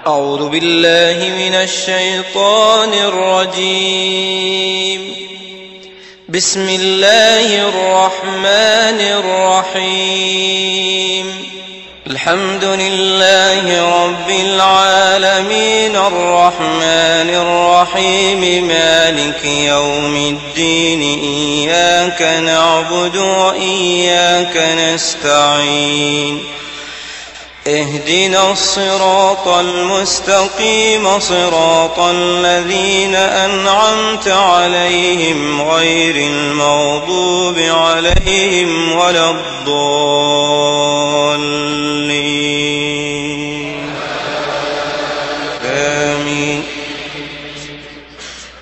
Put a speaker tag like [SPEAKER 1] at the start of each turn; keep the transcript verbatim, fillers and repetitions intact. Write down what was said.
[SPEAKER 1] أعوذ بالله من الشيطان الرجيم. بسم الله الرحمن الرحيم. الحمد لله رب العالمين الرحمن الرحيم مالك يوم الدين إياك نعبد وإياك نستعين اهدنا الصراط المستقيم صراط الذين أنعمت عليهم غير المغضوب عليهم ولا الضالين.